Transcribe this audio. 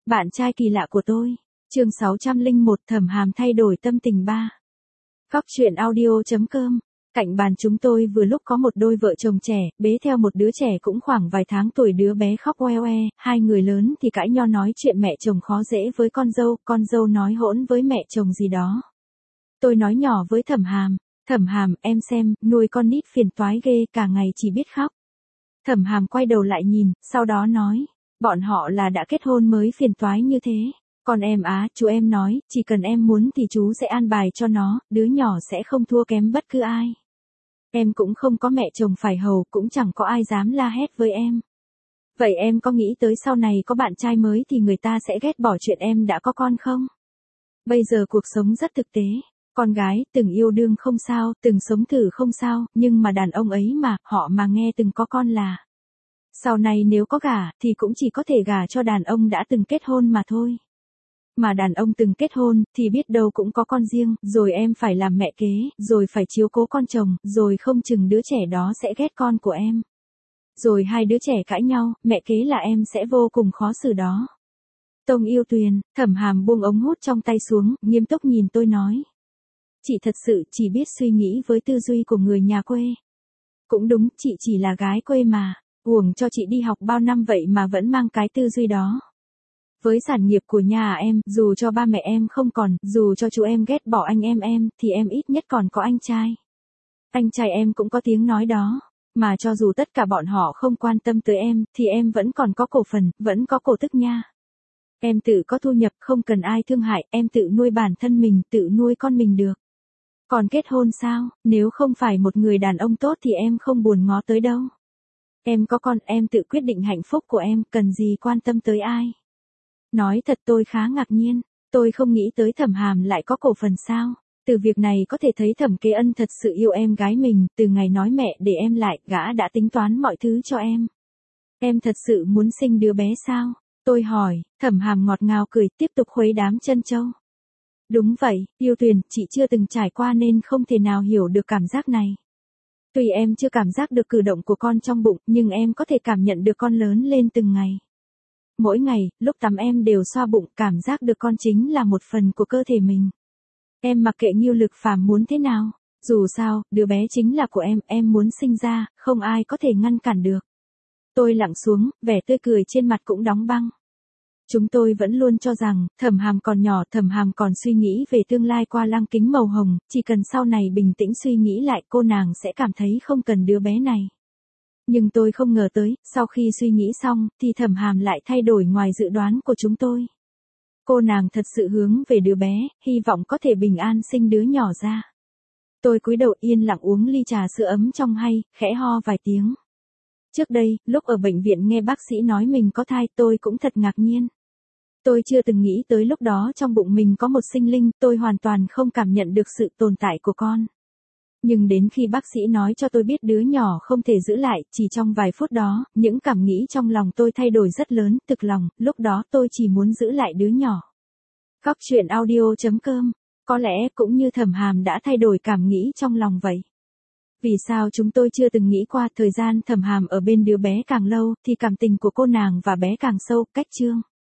Bạn trai kỳ lạ của tôi. Chương 601 Thẩm Hàm thay đổi tâm tình 3. Góc truyện audio.com. Cạnh bàn chúng tôi vừa lúc có một đôi vợ chồng trẻ, bế theo một đứa trẻ cũng khoảng vài tháng tuổi, đứa bé khóc oe oe, hai người lớn thì cãi nhau nói chuyện mẹ chồng khó dễ với con dâu nói hỗn với mẹ chồng gì đó. Tôi nói nhỏ với Thẩm Hàm, em xem, nuôi con nít phiền toái ghê, cả ngày chỉ biết khóc. Thẩm Hàm quay đầu lại nhìn, sau đó nói, bọn họ là đã kết hôn mới phiền toái như thế. Còn em chú em nói, chỉ cần em muốn thì chú sẽ an bài cho nó, đứa nhỏ sẽ không thua kém bất cứ ai. Em cũng không có mẹ chồng phải hầu, cũng chẳng có ai dám la hét với em. Vậy em có nghĩ tới sau này có bạn trai mới thì người ta sẽ ghét bỏ chuyện em đã có con không? Bây giờ cuộc sống rất thực tế. Con gái, từng yêu đương không sao, từng sống thử không sao, nhưng mà đàn ông ấy mà, họ mà nghe từng có con là. Sau này nếu có gả, thì cũng chỉ có thể gả cho đàn ông đã từng kết hôn mà thôi. Mà đàn ông từng kết hôn, thì biết đâu cũng có con riêng, rồi em phải làm mẹ kế, rồi phải chiếu cố con chồng, rồi không chừng đứa trẻ đó sẽ ghét con của em. Rồi hai đứa trẻ cãi nhau, mẹ kế là em sẽ vô cùng khó xử đó. Tông Yêu Tuyền, Thẩm Hàm buông ống hút trong tay xuống, nghiêm túc nhìn tôi nói. Chị thật sự chỉ biết suy nghĩ với tư duy của người nhà quê. Cũng đúng, chị chỉ là gái quê mà, uổng cho chị đi học bao năm vậy mà vẫn mang cái tư duy đó. Với sản nghiệp của nhà em, dù cho ba mẹ em không còn, dù cho chú em ghét bỏ anh em, thì em ít nhất còn có anh trai. Anh trai em cũng có tiếng nói đó. Mà cho dù tất cả bọn họ không quan tâm tới em, thì em vẫn còn có cổ phần, vẫn có cổ tức nha. Em tự có thu nhập, không cần ai thương hại, em tự nuôi bản thân mình, tự nuôi con mình được. Còn kết hôn sao, nếu không phải một người đàn ông tốt thì em không buồn ngó tới đâu. Em có con, em tự quyết định hạnh phúc của em, cần gì quan tâm tới ai. Nói thật tôi khá ngạc nhiên, tôi không nghĩ tới Thẩm Hàm lại có cổ phần sao. Từ việc này có thể thấy Thẩm Kế Ân thật sự yêu em gái mình, từ ngày nói mẹ để em lại, gã đã tính toán mọi thứ cho em. Em thật sự muốn sinh đứa bé sao? Tôi hỏi, Thẩm Hàm ngọt ngào cười, tiếp tục khuấy đám trân châu. Đúng vậy, Yêu Tuyền, chị chưa từng trải qua nên không thể nào hiểu được cảm giác này. Tuy em chưa cảm giác được cử động của con trong bụng, nhưng em có thể cảm nhận được con lớn lên từng ngày. Mỗi ngày, lúc tắm em đều xoa bụng, cảm giác được con chính là một phần của cơ thể mình. Em mặc kệ Ngưu Lực Phàm muốn thế nào, dù sao, đứa bé chính là của em muốn sinh ra, không ai có thể ngăn cản được. Tôi lặng xuống, vẻ tươi cười trên mặt cũng đóng băng. Chúng tôi vẫn luôn cho rằng, Thẩm Hàm còn nhỏ, Thẩm Hàm còn suy nghĩ về tương lai qua lăng kính màu hồng, chỉ cần sau này bình tĩnh suy nghĩ lại cô nàng sẽ cảm thấy không cần đứa bé này. Nhưng tôi không ngờ tới, sau khi suy nghĩ xong, thì Thẩm Hàm lại thay đổi ngoài dự đoán của chúng tôi. Cô nàng thật sự hướng về đứa bé, hy vọng có thể bình an sinh đứa nhỏ ra. Tôi cúi đầu yên lặng uống ly trà sữa ấm trong hay, khẽ ho vài tiếng. Trước đây, lúc ở bệnh viện nghe bác sĩ nói mình có thai, tôi cũng thật ngạc nhiên. Tôi chưa từng nghĩ tới lúc đó trong bụng mình có một sinh linh, tôi hoàn toàn không cảm nhận được sự tồn tại của con. Nhưng đến khi bác sĩ nói cho tôi biết đứa nhỏ không thể giữ lại, chỉ trong vài phút đó, những cảm nghĩ trong lòng tôi thay đổi rất lớn, thực lòng, lúc đó tôi chỉ muốn giữ lại đứa nhỏ. Góc truyện audio.com, có lẽ cũng như Thẩm Hàm đã thay đổi cảm nghĩ trong lòng vậy. Vì sao chúng tôi chưa từng nghĩ qua thời gian Thẩm Hàm ở bên đứa bé càng lâu, thì cảm tình của cô nàng và bé càng sâu, cách chương.